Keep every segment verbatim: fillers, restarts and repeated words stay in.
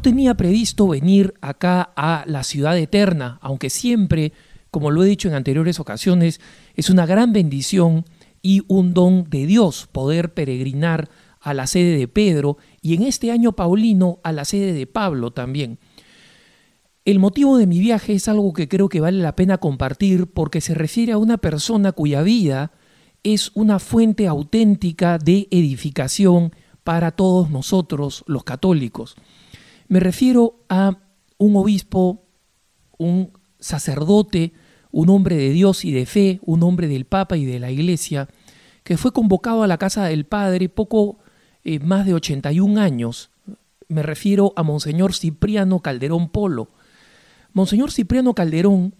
no tenía previsto venir acá a la ciudad eterna, aunque siempre, como lo he dicho en anteriores ocasiones, es una gran bendición y un don de Dios poder peregrinar a la sede de Pedro y en este año paulino a la sede de Pablo también. El motivo de mi viaje es algo que creo que vale la pena compartir porque se refiere a una persona cuya vida es una fuente auténtica de edificación para todos nosotros los católicos. Me refiero a un obispo, un sacerdote, un hombre de Dios y de fe, un hombre del Papa y de la Iglesia, que fue convocado a la casa del Padre poco eh, más de ochenta y un años. Me refiero a Monseñor Cipriano Calderón Polo. Monseñor Cipriano Calderón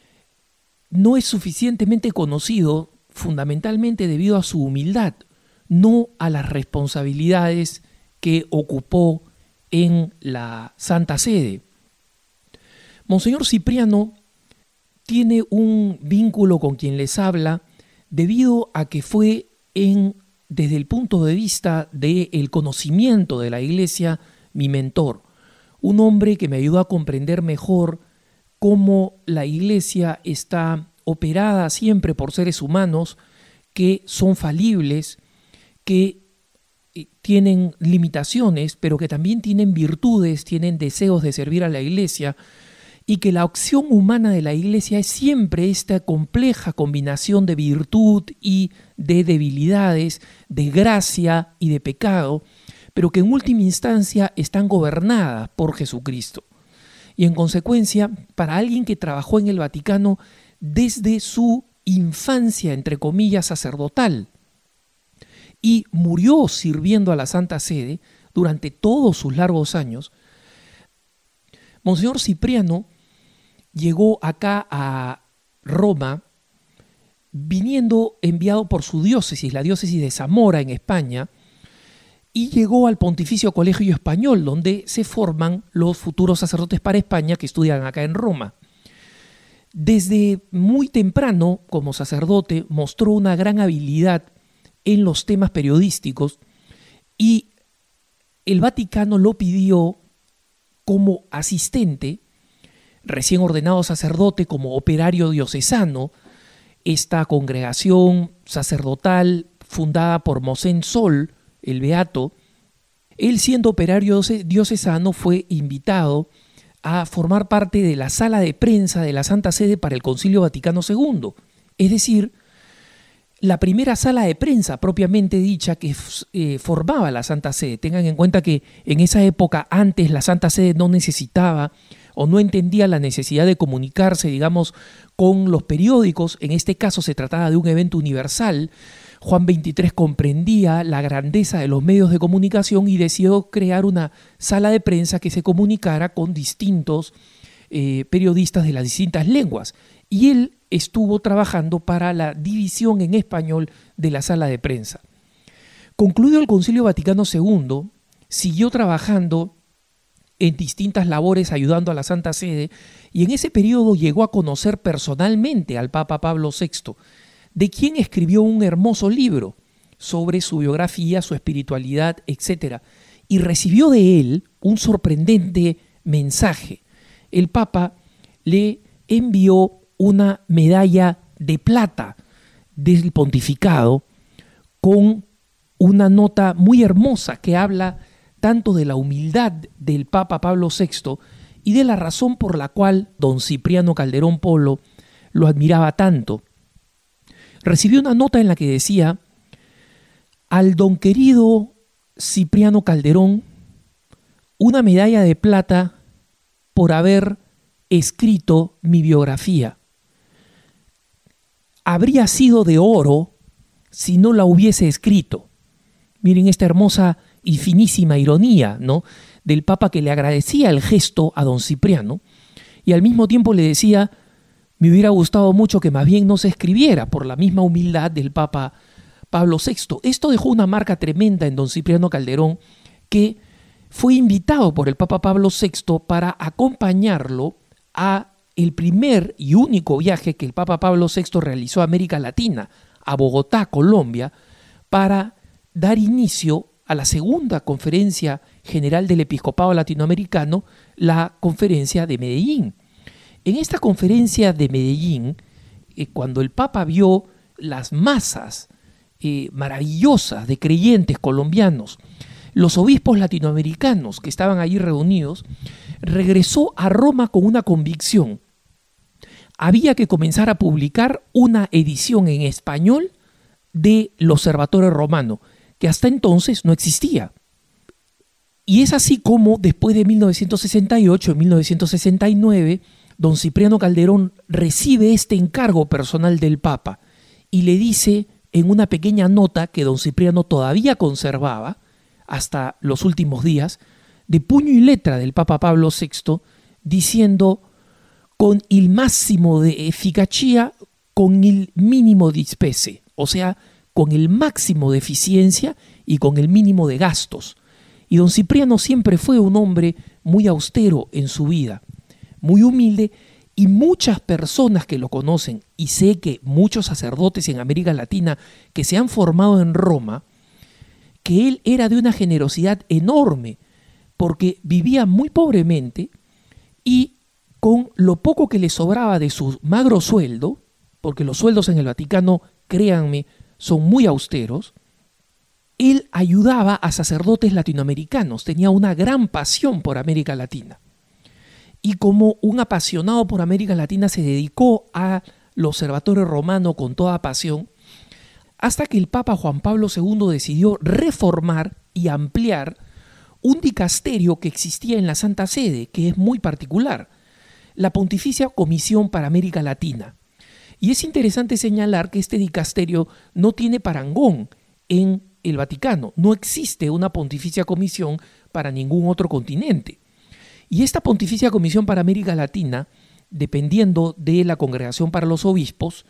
no es suficientemente conocido fundamentalmente debido a su humildad, no a las responsabilidades que ocupó en la Santa Sede. Monseñor Cipriano tiene un vínculo con quien les habla debido a que fue en, desde el punto de vista del conocimiento de la Iglesia, mi mentor. Un hombre que me ayudó a comprender mejor cómo la Iglesia está operada siempre por seres humanos que son falibles, que tienen limitaciones, pero que también tienen virtudes, tienen deseos de servir a la Iglesia, y que la acción humana de la Iglesia es siempre esta compleja combinación de virtud y de debilidades, de gracia y de pecado, pero que en última instancia están gobernadas por Jesucristo. Y en consecuencia, para alguien que trabajó en el Vaticano desde su infancia, entre comillas, sacerdotal, y murió sirviendo a la Santa Sede durante todos sus largos años, Monseñor Cipriano llegó acá a Roma viniendo enviado por su diócesis, la diócesis de Zamora en España, y llegó al Pontificio Colegio Español, donde se forman los futuros sacerdotes para España que estudian acá en Roma. Desde muy temprano, como sacerdote, mostró una gran habilidad en los temas periodísticos y el Vaticano lo pidió como asistente, recién ordenado sacerdote, como operario diocesano. Esta congregación sacerdotal fundada por Mosén Sol, el Beato, él siendo operario diocesano fue invitado a formar parte de la sala de prensa de la Santa Sede para el Concilio Vaticano segundo, es decir, la primera sala de prensa propiamente dicha que eh, formaba la Santa Sede. Tengan en cuenta que en esa época, antes, la Santa Sede no necesitaba o no entendía la necesidad de comunicarse, digamos, con los periódicos. En este caso se trataba de un evento universal. Juan veintitrés comprendía la grandeza de los medios de comunicación y decidió crear una sala de prensa que se comunicara con distintos eh, periodistas de las distintas lenguas. Y él estuvo trabajando para la división en español de la sala de prensa. Concluido el Concilio Vaticano segundo, siguió trabajando en distintas labores ayudando a la Santa Sede y en ese periodo llegó a conocer personalmente al Papa Pablo sexto, de quien escribió un hermoso libro sobre su biografía, su espiritualidad, etcétera. Y recibió de él un sorprendente mensaje. El Papa le envió una medalla de plata del pontificado con una nota muy hermosa que habla tanto de la humildad del Papa Pablo sexto y de la razón por la cual don Cipriano Calderón Polo lo admiraba tanto. Recibió una nota en la que decía: al don querido Cipriano Calderón, una medalla de plata por haber escrito mi biografía. Habría sido de oro si no la hubiese escrito. Miren esta hermosa y finísima ironía, ¿no?, del Papa, que le agradecía el gesto a don Cipriano y al mismo tiempo le decía: me hubiera gustado mucho que más bien no se escribiera, por la misma humildad del Papa Pablo sexto. Esto dejó una marca tremenda en don Cipriano Calderón, que fue invitado por el Papa Pablo sexto para acompañarlo a el primer y único viaje que el Papa Pablo sexto realizó a América Latina, a Bogotá, Colombia, para dar inicio a la segunda conferencia general del episcopado latinoamericano, la conferencia de Medellín. En esta conferencia de Medellín, eh, cuando el Papa vio las masas eh, maravillosas de creyentes colombianos, los obispos latinoamericanos que estaban allí reunidos, regresó a Roma con una convicción. Había que comenzar a publicar una edición en español del Observatorio Romano, que hasta entonces no existía. Y es así como después de mil novecientos sesenta y ocho, en mil novecientos sesenta y nueve, don Cipriano Calderón recibe este encargo personal del Papa y le dice en una pequeña nota que don Cipriano todavía conservaba hasta los últimos días, de puño y letra del Papa Pablo sexto, diciendo: con el máximo de eficacia, con el mínimo de spese, o sea, con el máximo de eficiencia y con el mínimo de gastos. Y don Cipriano siempre fue un hombre muy austero en su vida, muy humilde, y muchas personas que lo conocen, y sé que muchos sacerdotes en América Latina que se han formado en Roma, que él era de una generosidad enorme, porque vivía muy pobremente y con lo poco que le sobraba de su magro sueldo, porque los sueldos en el Vaticano, créanme, son muy austeros, él ayudaba a sacerdotes latinoamericanos, tenía una gran pasión por América Latina. Y como un apasionado por América Latina se dedicó al Observatorio Romano con toda pasión, hasta que el Papa Juan Pablo segundo decidió reformar y ampliar un dicasterio que existía en la Santa Sede, que es muy particular, la Pontificia Comisión para América Latina. Y es interesante señalar que este dicasterio no tiene parangón en el Vaticano. No existe una Pontificia Comisión para ningún otro continente. Y esta Pontificia Comisión para América Latina, dependiendo de la Congregación para los Obispos,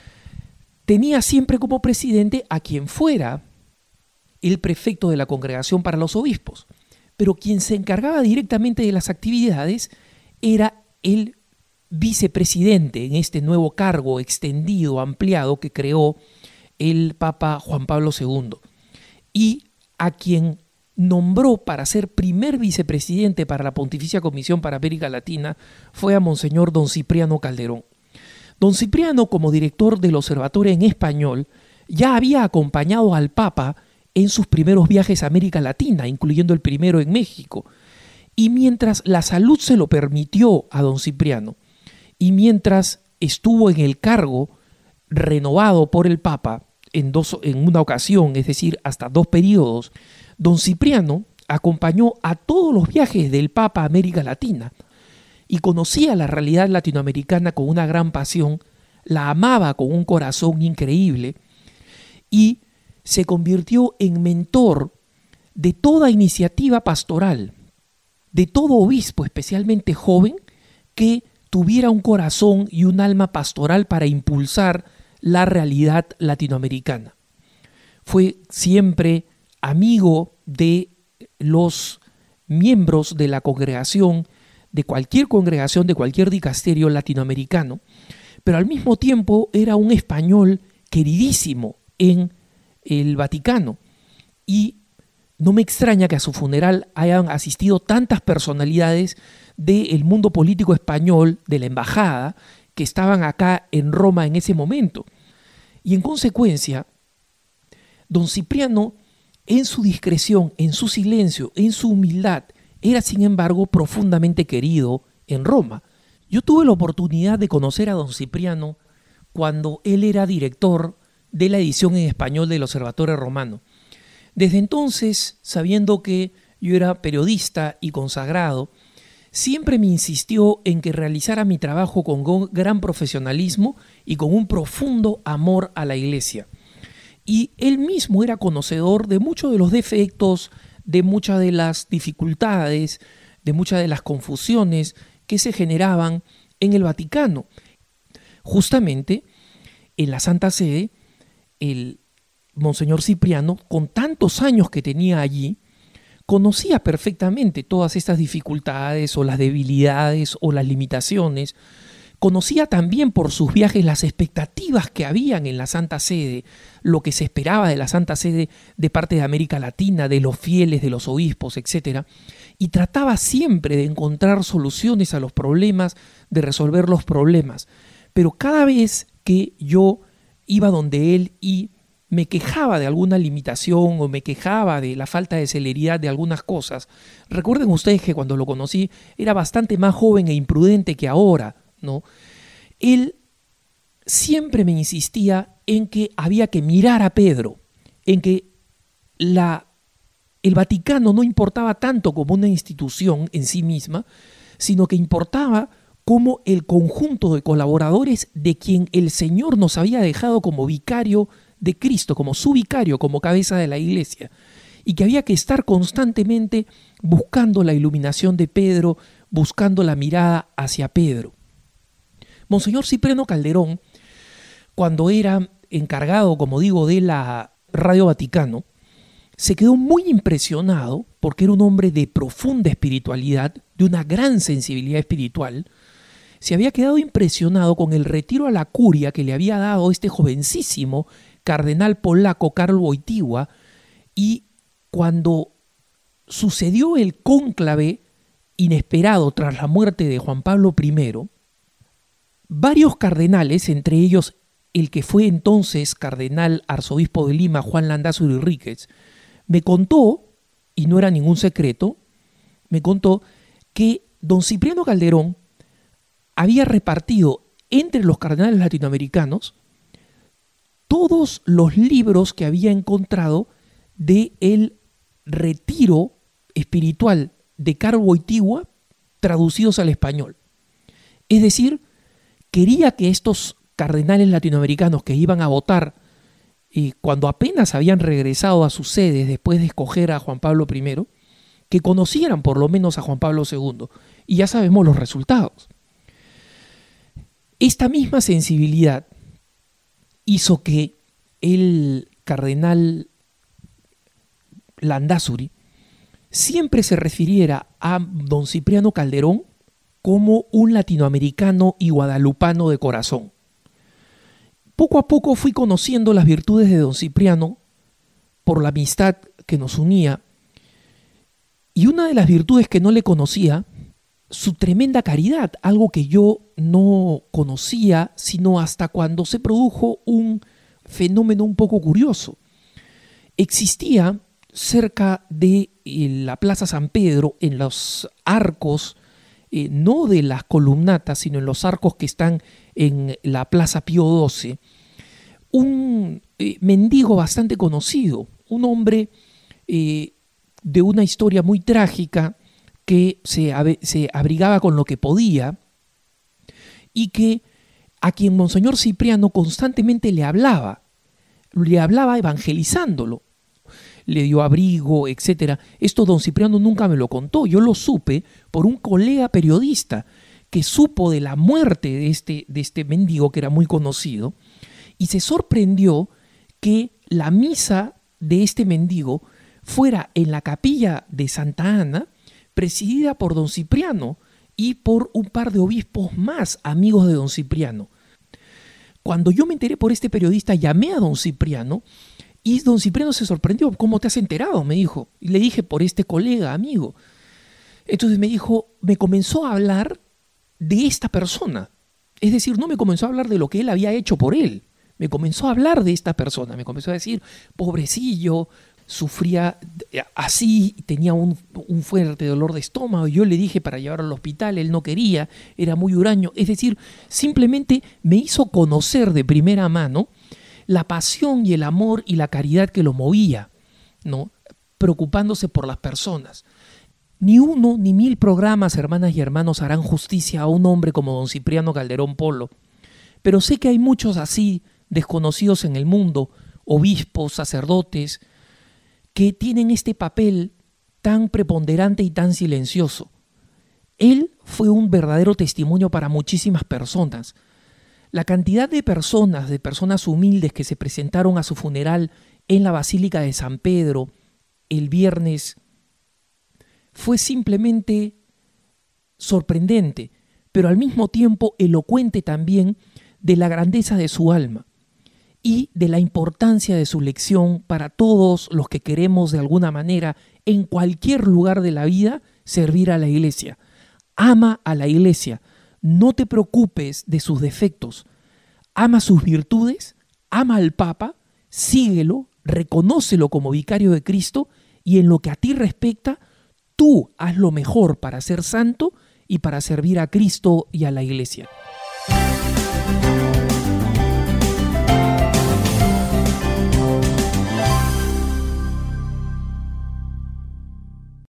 tenía siempre como presidente a quien fuera el prefecto de la Congregación para los Obispos. Pero quien se encargaba directamente de las actividades era el vicepresidente en este nuevo cargo extendido, ampliado, que creó el Papa Juan Pablo segundo, y a quien nombró para ser primer vicepresidente para la Pontificia Comisión para América Latina fue a Monseñor don Cipriano Calderón. Don Cipriano, como director del Observatorio en español, ya había acompañado al Papa en sus primeros viajes a América Latina, incluyendo el primero en México, y mientras la salud se lo permitió a don Cipriano, y mientras estuvo en el cargo renovado por el Papa en, dos, en una ocasión, es decir, hasta dos periodos, don Cipriano acompañó a todos los viajes del Papa a América Latina y conocía la realidad latinoamericana con una gran pasión, la amaba con un corazón increíble y se convirtió en mentor de toda iniciativa pastoral, de todo obispo, especialmente joven, que tuviera un corazón y un alma pastoral para impulsar la realidad latinoamericana. Fue siempre amigo de los miembros de la congregación, de cualquier congregación, de cualquier dicasterio latinoamericano, pero al mismo tiempo era un español queridísimo en el Vaticano. Y no me extraña que a su funeral hayan asistido tantas personalidades del mundo político español, de la embajada, que estaban acá en Roma en ese momento. Y en consecuencia, don Cipriano, en su discreción, en su silencio, en su humildad, era sin embargo profundamente querido en Roma. Yo tuve la oportunidad de conocer a don Cipriano cuando él era director de la edición en español del Observatorio Romano. Desde entonces, sabiendo que yo era periodista y consagrado, siempre me insistió en que realizara mi trabajo con gran profesionalismo y con un profundo amor a la Iglesia. Y él mismo era conocedor de muchos de los defectos, de muchas de las dificultades, de muchas de las confusiones que se generaban en el Vaticano. Justamente en la Santa Sede, el Monseñor Cipriano, con tantos años que tenía allí, conocía perfectamente todas estas dificultades o las debilidades o las limitaciones Conocía también por sus viajes las expectativas que habían en la Santa Sede, lo que se esperaba de la Santa Sede de parte de América Latina, de los fieles, de los obispos, etcétera. Y trataba siempre de encontrar soluciones a los problemas, de resolver los problemas. Pero cada vez que yo iba donde él y me quejaba de alguna limitación o me quejaba de la falta de celeridad de algunas cosas, recuerden ustedes que cuando lo conocí era bastante más joven e imprudente que ahora, ¿no? Él siempre me insistía en que había que mirar a Pedro, en que la, el Vaticano no importaba tanto como una institución en sí misma, sino que importaba como el conjunto de colaboradores de quien el Señor nos había dejado como vicario de Cristo, como su vicario, como cabeza de la iglesia, y que había que estar constantemente buscando la iluminación de Pedro, buscando la mirada hacia Pedro. Monseñor Cipriano Calderón, cuando era encargado, como digo, de la Radio Vaticano, se quedó muy impresionado porque era un hombre de profunda espiritualidad, de una gran sensibilidad espiritual. Se había quedado impresionado con el retiro a la curia que le había dado este jovencísimo cardenal polaco Karol Wojtyła, y cuando sucedió el cónclave inesperado tras la muerte de Juan Pablo primero, varios cardenales, entre ellos el que fue entonces cardenal arzobispo de Lima, Juan Landázuri Ríquez, me contó, y no era ningún secreto, me contó que don Cipriano Calderón había repartido entre los cardenales latinoamericanos todos los libros que había encontrado del retiro espiritual de Karol Wojtyła traducidos al español. Es decir, quería que estos cardenales latinoamericanos que iban a votar eh, cuando apenas habían regresado a sus sedes después de escoger a Juan Pablo primero, que conocieran por lo menos a Juan Pablo segundo. Y ya sabemos los resultados. Esta misma sensibilidad hizo que el cardenal Landázuri siempre se refiriera a don Cipriano Calderón como un latinoamericano y guadalupano de corazón. Poco a poco fui conociendo las virtudes de don Cipriano por la amistad que nos unía, y una de las virtudes que no le conocía, su tremenda caridad, algo que yo no conocía sino hasta cuando se produjo un fenómeno un poco curioso. Existía cerca de la Plaza San Pedro, en los arcos, eh, no de las columnatas, sino en los arcos que están en la Plaza Pío doce, un eh, mendigo bastante conocido, un hombre eh, de una historia muy trágica, que se, se abrigaba con lo que podía y que a quien Monseñor Cipriano constantemente le hablaba, le hablaba evangelizándolo, le dio abrigo, etcétera. Esto don Cipriano nunca me lo contó, yo lo supe por un colega periodista que supo de la muerte de este, de este mendigo que era muy conocido, y se sorprendió que la misa de este mendigo fuera en la capilla de Santa Ana, presidida por don Cipriano y por un par de obispos más amigos de don Cipriano. Cuando yo me enteré por este periodista, llamé a don Cipriano y don Cipriano se sorprendió. ¿Cómo te has enterado?, me dijo. Y le dije, por este colega, amigo. Entonces me dijo, me comenzó a hablar de esta persona. Es decir, no me comenzó a hablar de lo que él había hecho por él. Me comenzó a hablar de esta persona. Me comenzó a decir, pobrecillo, sufría así, tenía un, un fuerte dolor de estómago. Yo le dije para llevarlo al hospital, él no quería, era muy huraño. Es decir, simplemente me hizo conocer de primera mano la pasión y el amor y la caridad que lo movía, ¿no?, preocupándose por las personas. Ni uno ni mil programas, hermanas y hermanos, harán justicia a un hombre como don Cipriano Calderón Polo. Pero sé que hay muchos así, desconocidos en el mundo, obispos, sacerdotes, que tienen este papel tan preponderante y tan silencioso. Él fue un verdadero testimonio para muchísimas personas. La cantidad de personas, de personas humildes que se presentaron a su funeral en la Basílica de San Pedro el viernes fue simplemente sorprendente, pero al mismo tiempo elocuente también de la grandeza de su alma y de la importancia de su lección para todos los que queremos de alguna manera, en cualquier lugar de la vida, servir a la iglesia. Ama a la iglesia, no te preocupes de sus defectos, ama sus virtudes, ama al Papa, síguelo, reconócelo como vicario de Cristo y en lo que a ti respecta, tú haz lo mejor para ser santo y para servir a Cristo y a la iglesia.